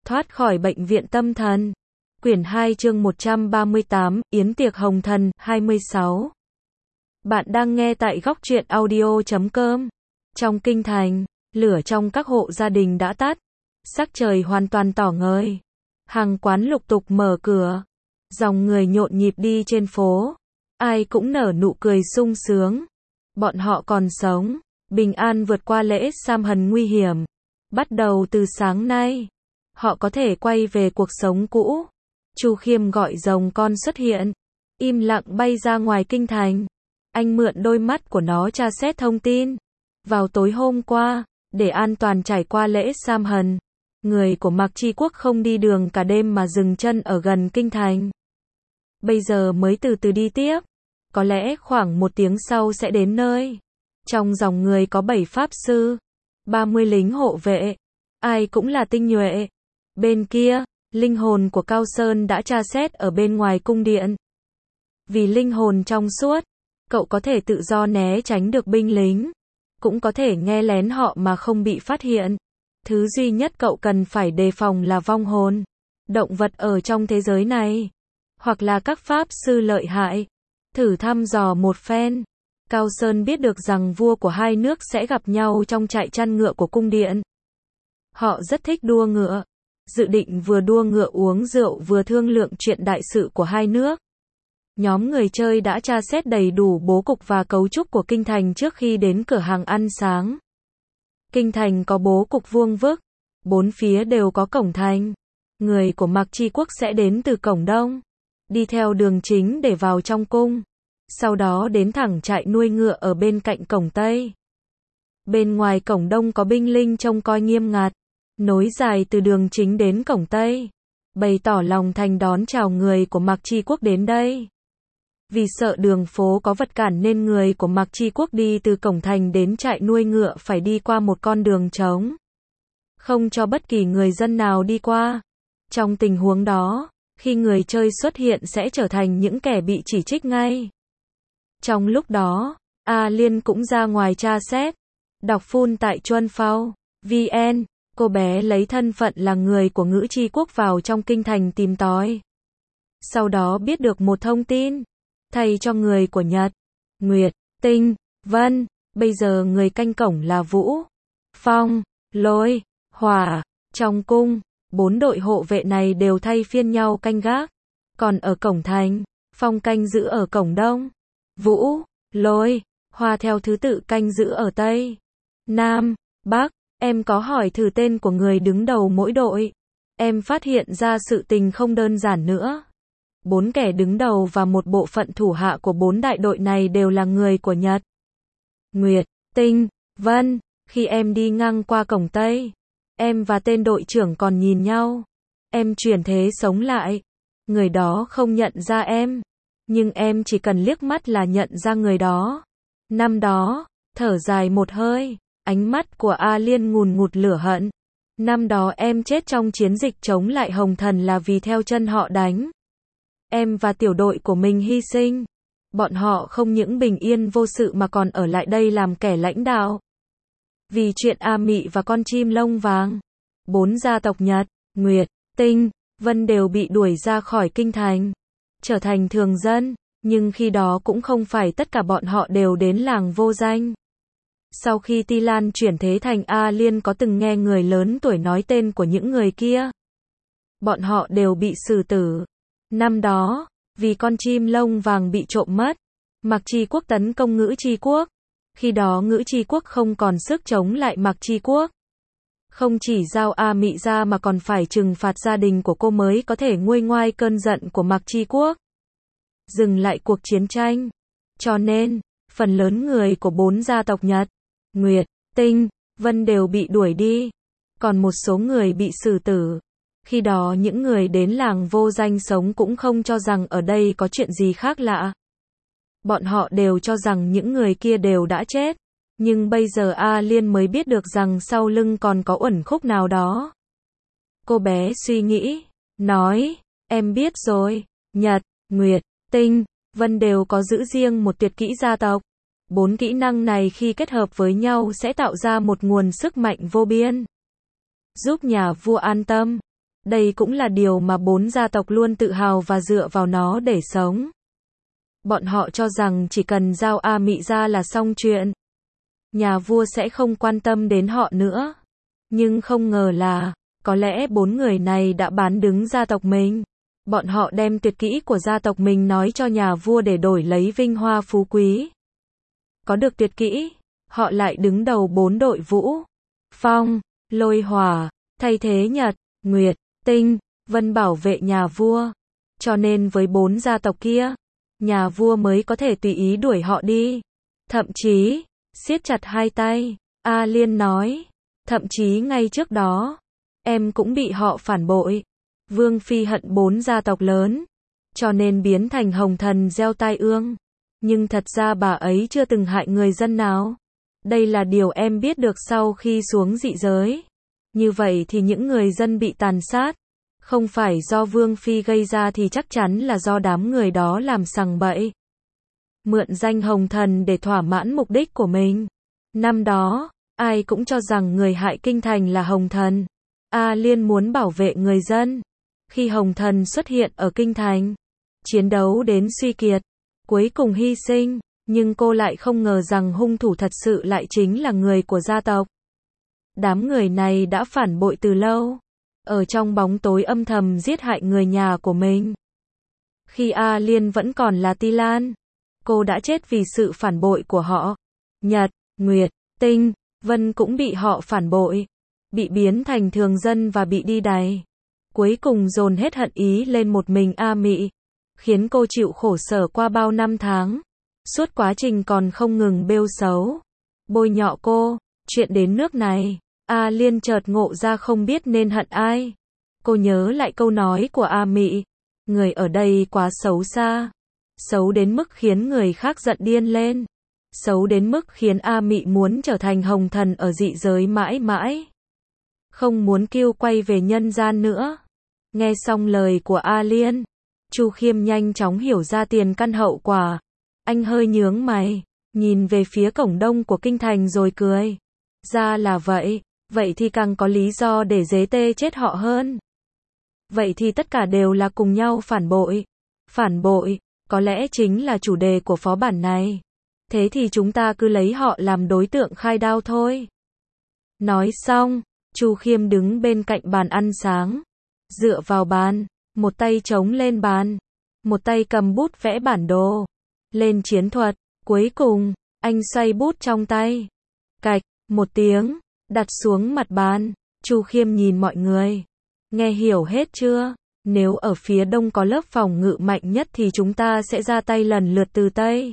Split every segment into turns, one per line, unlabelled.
Thoát khỏi bệnh viện tâm thần. Quyển 2 chương 138, Yến tiệc hồng thần, 26. Bạn đang nghe tại góc truyện audio.com. Trong kinh thành, lửa trong các hộ gia đình đã tắt. Sắc trời hoàn toàn tỏ ngời. Hàng quán lục tục mở cửa. Dòng người nhộn nhịp đi trên phố. Ai cũng nở nụ cười sung sướng. Bọn họ còn sống, bình an vượt qua lễ Sam Hân nguy hiểm. Bắt đầu từ sáng nay, họ có thể quay về cuộc sống cũ. Chu Khiêm gọi rồng con xuất hiện, im lặng bay ra ngoài kinh thành. Anh mượn đôi mắt của nó tra xét thông tin. Vào tối hôm qua, để an toàn trải qua lễ Sam Hân, người của Mạc Chi Quốc không đi đường cả đêm mà dừng chân ở gần kinh thành. Bây giờ mới từ từ đi tiếp. Có lẽ khoảng 1 tiếng sau sẽ đến nơi. Trong dòng người có 7 pháp sư, 30 lính hộ vệ, ai cũng là tinh nhuệ. Bên kia, linh hồn của Cao Sơn đã tra xét ở bên ngoài cung điện. Vì linh hồn trong suốt, cậu có thể tự do né tránh được binh lính, cũng có thể nghe lén họ mà không bị phát hiện. Thứ duy nhất cậu cần phải đề phòng là vong hồn, động vật ở trong thế giới này, hoặc là các pháp sư lợi hại. Thử thăm dò một phen. Cao Sơn biết được rằng vua của hai nước sẽ gặp nhau trong trại chăn ngựa của cung điện. Họ rất thích đua ngựa, dự định vừa đua ngựa uống rượu vừa thương lượng chuyện đại sự của hai nước. Nhóm người chơi đã tra xét đầy đủ bố cục và cấu trúc của kinh thành trước khi đến cửa hàng ăn sáng. Kinh thành có bố cục vuông vức, 4 phía đều có cổng thành. Người của Mạc Chi Quốc sẽ đến từ cổng đông, đi theo đường chính để vào trong cung, sau đó đến thẳng trại nuôi ngựa ở bên cạnh cổng Tây. Bên ngoài cổng Đông có binh lính trông coi nghiêm ngặt, nối dài từ đường chính đến cổng Tây, bày tỏ lòng thành đón chào người của Mạc Chi Quốc đến đây. Vì sợ đường phố có vật cản nên người của Mạc Chi Quốc đi từ cổng thành đến trại nuôi ngựa phải đi qua một con đường trống, không cho bất kỳ người dân nào đi qua. Trong tình huống đó, khi người chơi xuất hiện sẽ trở thành những kẻ bị chỉ trích ngay. Trong lúc đó, A Liên cũng ra ngoài tra xét. Đọc full tại Chuân Phao VN, cô bé lấy thân phận là người của Ngữ Chi Quốc vào trong kinh thành tìm tòi. Sau đó biết được một thông tin. Thay cho người của Nhật, Nguyệt, Tinh, Vân, bây giờ người canh cổng là Vũ, Phong, Lôi, Hỏa. Trong cung, 4 đội hộ vệ này đều thay phiên nhau canh gác. Còn ở cổng thành, Phong canh giữ ở cổng đông, Vũ, Lôi, Hoa theo thứ tự canh giữ ở Tây, Nam, Bắc. Em có hỏi thử tên của người đứng đầu mỗi đội. Em phát hiện ra sự tình không đơn giản nữa. 4 kẻ đứng đầu và một bộ phận thủ hạ của 4 đại đội này đều là người của Nhật, Nguyệt, Tinh, Vân. Khi em đi ngang qua cổng Tây, em và tên đội trưởng còn nhìn nhau. Em chuyển thế sống lại. Người đó không nhận ra em, nhưng em chỉ cần liếc mắt là nhận ra người đó. Năm đó, thở dài một hơi, ánh mắt của A Liên ngùn ngụt lửa hận. Năm đó em chết trong chiến dịch chống lại Hồng Thần là vì theo chân họ đánh. Em và tiểu đội của mình hy sinh. Bọn họ không những bình yên vô sự mà còn ở lại đây làm kẻ lãnh đạo. Vì chuyện A Mị và con chim lông vàng, 4 gia tộc Nhật, Nguyệt, Tinh, Vân đều bị đuổi ra khỏi kinh thành, trở thành thường dân. Nhưng khi đó cũng không phải tất cả bọn họ đều đến làng vô danh. Sau khi Ti Lan chuyển thế thành A Liên có từng nghe người lớn tuổi nói tên của những người kia. Bọn họ đều bị xử tử. Năm đó, vì con chim lông vàng bị trộm mất, Mạc Chi Quốc tấn công Ngữ Chi Quốc. Khi đó Ngữ Chi Quốc không còn sức chống lại Mạc Chi Quốc. Không chỉ giao A Mị ra mà còn phải trừng phạt gia đình của cô mới có thể nguôi ngoai cơn giận của Mạc Chi Quốc, dừng lại cuộc chiến tranh. Cho nên, phần lớn người của 4 gia tộc Nhật, Nguyệt, Tinh, Vân đều bị đuổi đi. Còn một số người bị xử tử. Khi đó những người đến làng vô danh sống cũng không cho rằng ở đây có chuyện gì khác lạ. Bọn họ đều cho rằng những người kia đều đã chết. Nhưng bây giờ A Liên mới biết được rằng sau lưng còn có uẩn khúc nào đó. Cô bé suy nghĩ, nói, em biết rồi, Nhật, Nguyệt, Tinh, Vân đều có giữ riêng một tuyệt kỹ gia tộc. 4 kỹ năng này khi kết hợp với nhau sẽ tạo ra một nguồn sức mạnh vô biên, giúp nhà vua an tâm. Đây cũng là điều mà 4 gia tộc luôn tự hào và dựa vào nó để sống. Bọn họ cho rằng chỉ cần giao A Mị ra là xong chuyện. Nhà vua sẽ không quan tâm đến họ nữa. Nhưng không ngờ là, có lẽ 4 người này đã bán đứng gia tộc mình. Bọn họ đem tuyệt kỹ của gia tộc mình nói cho nhà vua để đổi lấy vinh hoa phú quý. Có được tuyệt kỹ, họ lại đứng đầu 4 đội vũ. Phong, lôi hỏa, thay thế nhật, nguyệt, tinh, vân bảo vệ nhà vua. Cho nên với 4 gia tộc kia, nhà vua mới có thể tùy ý đuổi họ đi. Thậm chí, siết chặt hai tay, A Liên nói. Thậm chí ngay trước đó, em cũng bị họ phản bội. Vương Phi hận 4 gia tộc lớn, cho nên biến thành hồng thần gieo tai ương. Nhưng thật ra bà ấy chưa từng hại người dân nào. Đây là điều em biết được sau khi xuống dị giới. Như vậy thì những người dân bị tàn sát, không phải do Vương Phi gây ra thì chắc chắn là do đám người đó làm sằng bậy. Mượn danh hồng thần để thỏa mãn mục đích của mình. Năm đó, ai cũng cho rằng người hại kinh thành là hồng thần. A Liên muốn bảo vệ người dân. Khi hồng thần xuất hiện ở kinh thành, chiến đấu đến suy kiệt, cuối cùng hy sinh, nhưng cô lại không ngờ rằng hung thủ thật sự lại chính là người của gia tộc. Đám người này đã phản bội từ lâu, ở trong bóng tối âm thầm giết hại người nhà của mình. Khi A Liên vẫn còn là Ti Lan, cô đã chết vì sự phản bội của họ. Nhật, Nguyệt, Tinh, Vân cũng bị họ phản bội, bị biến thành thường dân và bị đi đày. Cuối cùng dồn hết hận ý lên một mình A Mị, khiến cô chịu khổ sở qua bao năm tháng. Suốt quá trình còn không ngừng bêu xấu, bôi nhọ cô. Chuyện đến nước này, A Liên chợt ngộ ra không biết nên hận ai. Cô nhớ lại câu nói của A Mị, người ở đây quá xấu xa, xấu đến mức khiến người khác giận điên lên, xấu đến mức khiến A Mị muốn trở thành hồng thần ở dị giới mãi mãi, không muốn kêu quay về nhân gian nữa. Nghe xong lời của A Liên, Chu Khiêm nhanh chóng hiểu ra tiền căn hậu quả. Anh hơi nhướng mày, nhìn về phía cổng đông của kinh thành rồi cười. Ra là vậy, vậy thì càng có lý do để dế tê chết họ hơn. Vậy thì tất cả đều là cùng nhau phản bội. Phản bội, có lẽ chính là chủ đề của phó bản này. Thế thì chúng ta cứ lấy họ làm đối tượng khai đao thôi. Nói xong, Chu Khiêm đứng bên cạnh bàn ăn sáng, dựa vào bàn, một tay chống lên bàn, một tay cầm bút vẽ bản đồ, lên chiến thuật. Cuối cùng, anh xoay bút trong tay, cạch, một tiếng, đặt xuống mặt bàn. Chu Khiêm nhìn mọi người, nghe hiểu hết chưa? Nếu ở phía đông có lớp phòng ngự mạnh nhất thì chúng ta sẽ ra tay lần lượt từ Tây,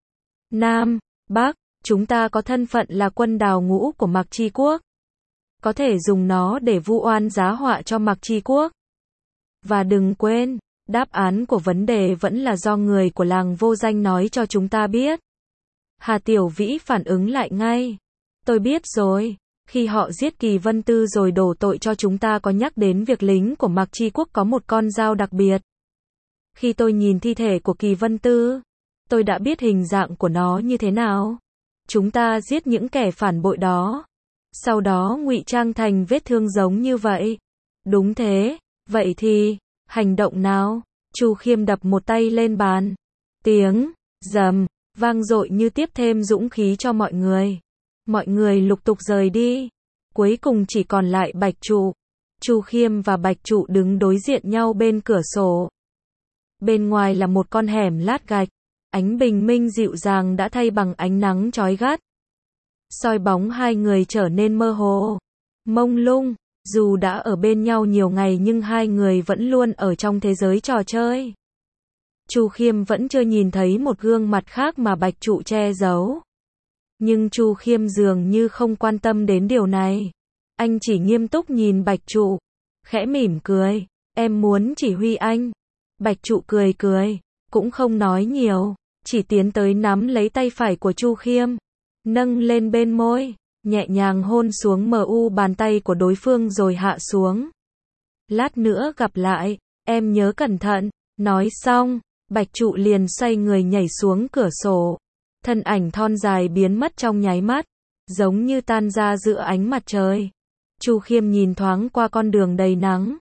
Nam, Bắc. Chúng ta có thân phận là quân đào ngũ của Mạc Chi Quốc, có thể dùng nó để vu oan giá họa cho Mạc Chi Quốc. Và đừng quên, đáp án của vấn đề vẫn là do người của làng vô danh nói cho chúng ta biết. Hà Tiểu Vĩ phản ứng lại ngay. Tôi biết rồi, khi họ giết Kỳ Vân Tư rồi đổ tội cho chúng ta có nhắc đến việc lính của Mạc Chi Quốc có một con dao đặc biệt. Khi tôi nhìn thi thể của Kỳ Vân Tư, tôi đã biết hình dạng của nó như thế nào. Chúng ta giết những kẻ phản bội đó, sau đó ngụy trang thành vết thương giống như vậy. Đúng thế, vậy thì, hành động nào? Chu Khiêm đập một tay lên bàn. Tiếng rầm vang dội như tiếp thêm dũng khí cho mọi người. Mọi người lục tục rời đi. Cuối cùng chỉ còn lại Bạch Trụ. Chu Khiêm và Bạch Trụ đứng đối diện nhau bên cửa sổ. Bên ngoài là một con hẻm lát gạch. Ánh bình minh dịu dàng đã thay bằng ánh nắng chói gắt. Soi bóng hai người trở nên mơ hồ, mông lung. Dù đã ở bên nhau nhiều ngày nhưng hai người vẫn luôn ở trong thế giới trò chơi. Chu Khiêm vẫn chưa nhìn thấy một gương mặt khác mà Bạch Trụ che giấu. Nhưng Chu Khiêm dường như không quan tâm đến điều này. Anh chỉ nghiêm túc nhìn Bạch Trụ, khẽ mỉm cười. Em muốn chỉ huy anh. Bạch Trụ cười cười, cũng không nói nhiều, chỉ tiến tới nắm lấy tay phải của Chu Khiêm, nâng lên bên môi, nhẹ nhàng hôn xuống bàn tay của đối phương rồi hạ xuống. Lát nữa gặp lại, em nhớ cẩn thận. Nói xong, Bạch Trụ liền xoay người nhảy xuống cửa sổ. Thân ảnh thon dài biến mất trong nháy mắt, giống như tan ra giữa ánh mặt trời. Chu Khiêm nhìn thoáng qua con đường đầy nắng,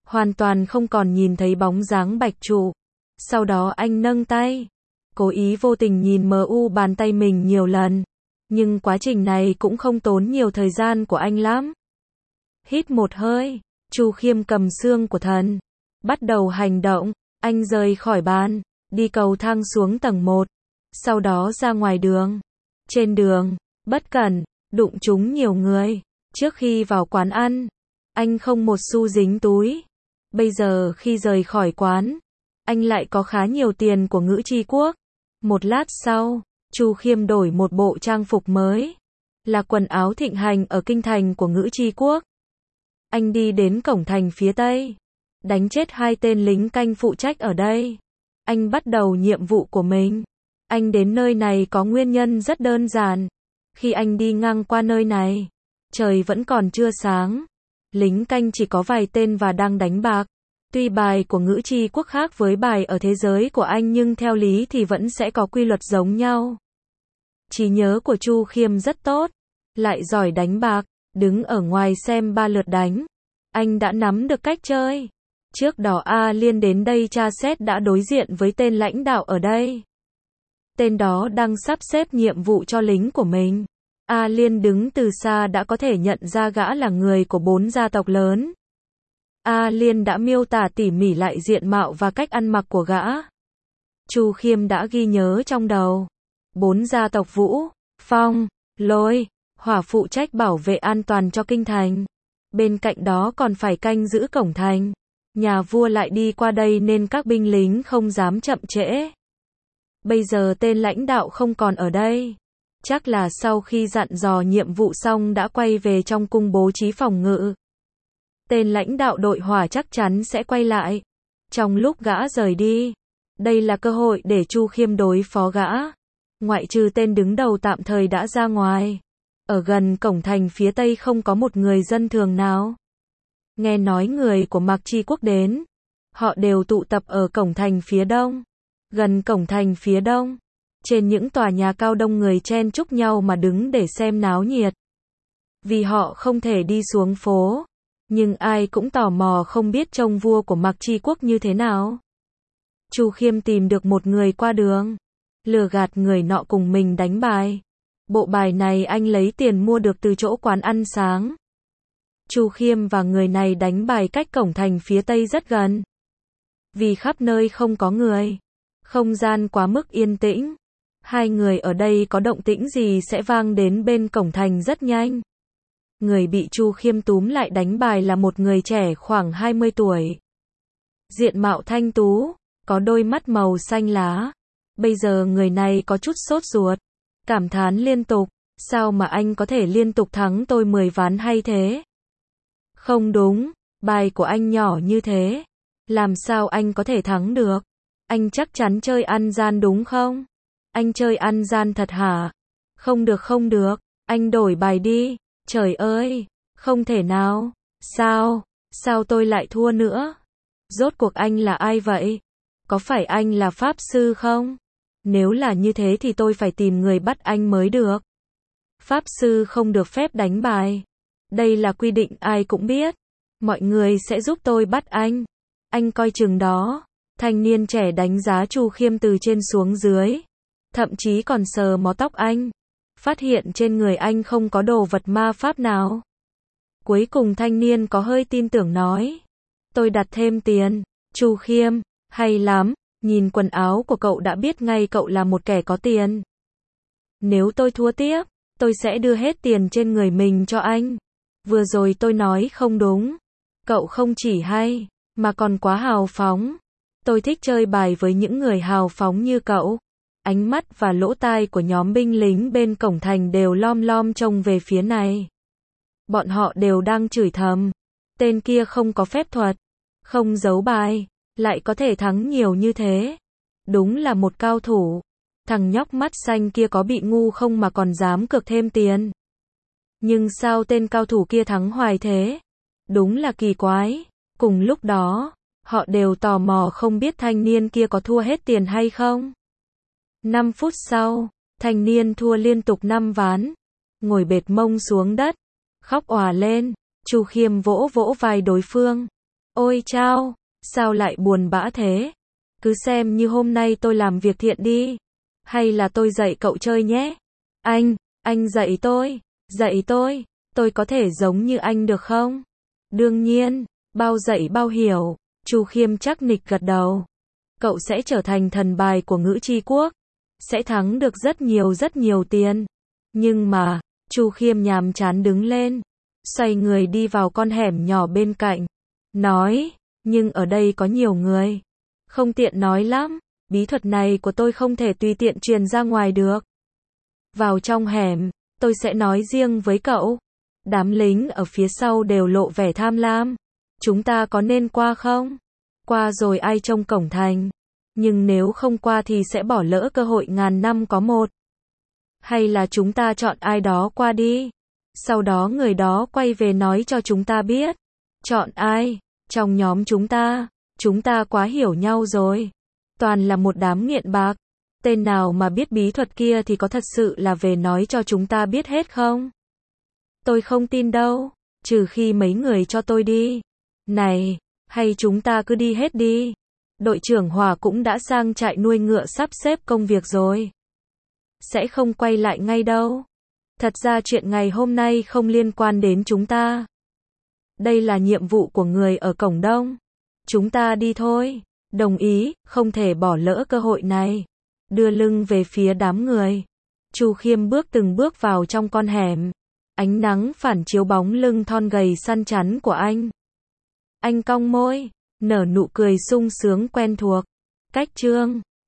hoàn toàn không còn nhìn thấy bóng dáng Bạch Trụ. Sau đó anh nâng tay, cố ý vô tình nhìn bàn tay mình nhiều lần. Nhưng quá trình này cũng không tốn nhiều thời gian của anh lắm. Hít một hơi, Chu Khiêm cầm xương của thần, bắt đầu hành động. Anh rời khỏi bàn, đi cầu thang xuống tầng 1, sau đó ra ngoài đường. Trên đường, bất cẩn, đụng trúng nhiều người. Trước khi vào quán ăn, anh không một xu dính túi. Bây giờ khi rời khỏi quán, anh lại có khá nhiều tiền của Ngữ Chi Quốc. Một lát sau, Chu Khiêm đổi một bộ trang phục mới, là quần áo thịnh hành ở kinh thành của Ngữ Chi Quốc. Anh đi đến cổng thành phía Tây, đánh chết 2 tên lính canh phụ trách ở đây. Anh bắt đầu nhiệm vụ của mình. Anh đến nơi này có nguyên nhân rất đơn giản. Khi anh đi ngang qua nơi này, trời vẫn còn chưa sáng. Lính canh chỉ có vài tên và đang đánh bạc. Tuy bài của Ngữ Chi Quốc khác với bài ở thế giới của anh nhưng theo lý thì vẫn sẽ có quy luật giống nhau. Trí nhớ của Chu Khiêm rất tốt, lại giỏi đánh bạc, đứng ở ngoài xem 3 lượt đánh. Anh đã nắm được cách chơi. Trước đó A Liên đến đây tra xét đã đối diện với tên lãnh đạo ở đây. Tên đó đang sắp xếp nhiệm vụ cho lính của mình. A Liên đứng từ xa đã có thể nhận ra gã là người của 4 gia tộc lớn. A Liên đã miêu tả tỉ mỉ lại diện mạo và cách ăn mặc của gã. Chu Khiêm đã ghi nhớ trong đầu. 4 gia tộc Vũ, Phong, Lôi, Hỏa phụ trách bảo vệ an toàn cho kinh thành. Bên cạnh đó còn phải canh giữ cổng thành. Nhà vua lại đi qua đây nên các binh lính không dám chậm trễ. Bây giờ tên lãnh đạo không còn ở đây. Chắc là sau khi dặn dò nhiệm vụ xong đã quay về trong cung bố trí phòng ngự. Tên lãnh đạo đội Hỏa chắc chắn sẽ quay lại. Trong lúc gã rời đi, đây là cơ hội để Chu Khiêm đối phó gã. Ngoại trừ tên đứng đầu tạm thời đã ra ngoài. Ở gần cổng thành phía Tây không có một người dân thường nào. Nghe nói người của Mạc Chi Quốc đến. Họ đều tụ tập ở cổng thành phía Đông. Gần cổng thành phía Đông, trên những tòa nhà cao đông người chen chúc nhau mà đứng để xem náo nhiệt. Vì họ không thể đi xuống phố, nhưng ai cũng tò mò không biết trông vua của Mạc Chi Quốc như thế nào. Chu Khiêm tìm được một người qua đường, lừa gạt người nọ cùng mình đánh bài. Bộ bài này anh lấy tiền mua được từ chỗ quán ăn sáng. Chu Khiêm và người này đánh bài cách cổng thành phía Tây rất gần. Vì khắp nơi không có người, không gian quá mức yên tĩnh. 2 người ở đây có động tĩnh gì sẽ vang đến bên cổng thành rất nhanh. Người bị Chu Khiêm túm lại đánh bài là một người trẻ khoảng 20 tuổi. Diện mạo thanh tú, có đôi mắt màu xanh lá. Bây giờ người này có chút sốt ruột, cảm thán liên tục, sao mà anh có thể liên tục thắng tôi 10 ván hay thế? Không đúng, bài của anh nhỏ như thế, làm sao anh có thể thắng được? Anh chắc chắn chơi ăn gian đúng không? Anh chơi ăn gian thật hả? Không được, anh đổi bài đi. Trời ơi, không thể nào. Sao tôi lại thua nữa? Rốt cuộc anh là ai vậy? Có phải anh là pháp sư không? Nếu là như thế thì tôi phải tìm người bắt anh mới được. Pháp sư không được phép đánh bài. Đây là quy định ai cũng biết. Mọi người sẽ giúp tôi bắt anh. Anh coi chừng đó. Thanh niên trẻ đánh giá Chu Khiêm từ trên xuống dưới. Thậm chí còn sờ mó tóc anh. Phát hiện trên người anh không có đồ vật ma pháp nào. Cuối cùng thanh niên có hơi tin tưởng nói. Tôi đặt thêm tiền. Chu Khiêm, hay lắm. Nhìn quần áo của cậu đã biết ngay cậu là một kẻ có tiền. Nếu tôi thua tiếp, tôi sẽ đưa hết tiền trên người mình cho anh. Vừa rồi tôi nói không đúng. Cậu không chỉ hay, mà còn quá hào phóng. Tôi thích chơi bài với những người hào phóng như cậu. Ánh mắt và lỗ tai của nhóm binh lính bên cổng thành đều lom lom trông về phía này. Bọn họ đều đang chửi thầm. Tên kia không có phép thuật, không giấu bài, lại có thể thắng nhiều như thế. Đúng là một cao thủ. Thằng nhóc mắt xanh kia có bị ngu không mà còn dám cược thêm tiền. Nhưng sao tên cao thủ kia thắng hoài thế? Đúng là kỳ quái. Cùng lúc đó, họ đều tò mò không biết thanh niên kia có thua hết tiền hay không. 5 phút sau, thanh niên thua liên tục 5 ván. Ngồi bệt mông xuống đất, khóc òa lên. Chu Khiêm vỗ vỗ vai đối phương. Ôi chao, sao lại buồn bã thế? Cứ xem như hôm nay tôi làm việc thiện đi. Hay là tôi dạy cậu chơi nhé? Anh dạy tôi có thể giống như anh được không? Đương nhiên, bao dạy bao hiểu. Chu Khiêm chắc nịch gật đầu. Cậu sẽ trở thành thần bài của ngữ tri quốc. Sẽ thắng được rất nhiều tiền. Nhưng mà, Chu Khiêm nhàm chán đứng lên. Xoay người đi vào con hẻm nhỏ bên cạnh. Nói, nhưng ở đây có nhiều người. Không tiện nói lắm. Bí thuật này của tôi không thể tùy tiện truyền ra ngoài được. Vào trong hẻm, tôi sẽ nói riêng với cậu. Đám lính ở phía sau đều lộ vẻ tham lam. Chúng ta có nên qua không? Qua rồi ai trông cổng thành? Nhưng nếu không qua thì sẽ bỏ lỡ cơ hội ngàn năm có một. Hay là chúng ta chọn ai đó qua đi? Sau đó người đó quay về nói cho chúng ta biết. Chọn ai? Trong nhóm chúng ta quá hiểu nhau rồi. Toàn là một đám nghiện bạc. Tên nào mà biết bí thuật kia thì có thật sự là về nói cho chúng ta biết hết không? Tôi không tin đâu, trừ khi mấy người cho tôi đi. Này, hay chúng ta cứ đi hết đi. Đội trưởng Hòa cũng đã sang trại nuôi ngựa sắp xếp công việc rồi. Sẽ không quay lại ngay đâu. Thật ra chuyện ngày hôm nay không liên quan đến chúng ta. Đây là nhiệm vụ của người ở cổng đông. Chúng ta đi thôi. Đồng ý, không thể bỏ lỡ cơ hội này. Đưa lưng về phía đám người. Chu Khiêm bước từng bước vào trong con hẻm. Ánh nắng phản chiếu bóng lưng thon gầy săn chắn của anh. Anh cong môi, nở nụ cười sung sướng quen thuộc. Cách chương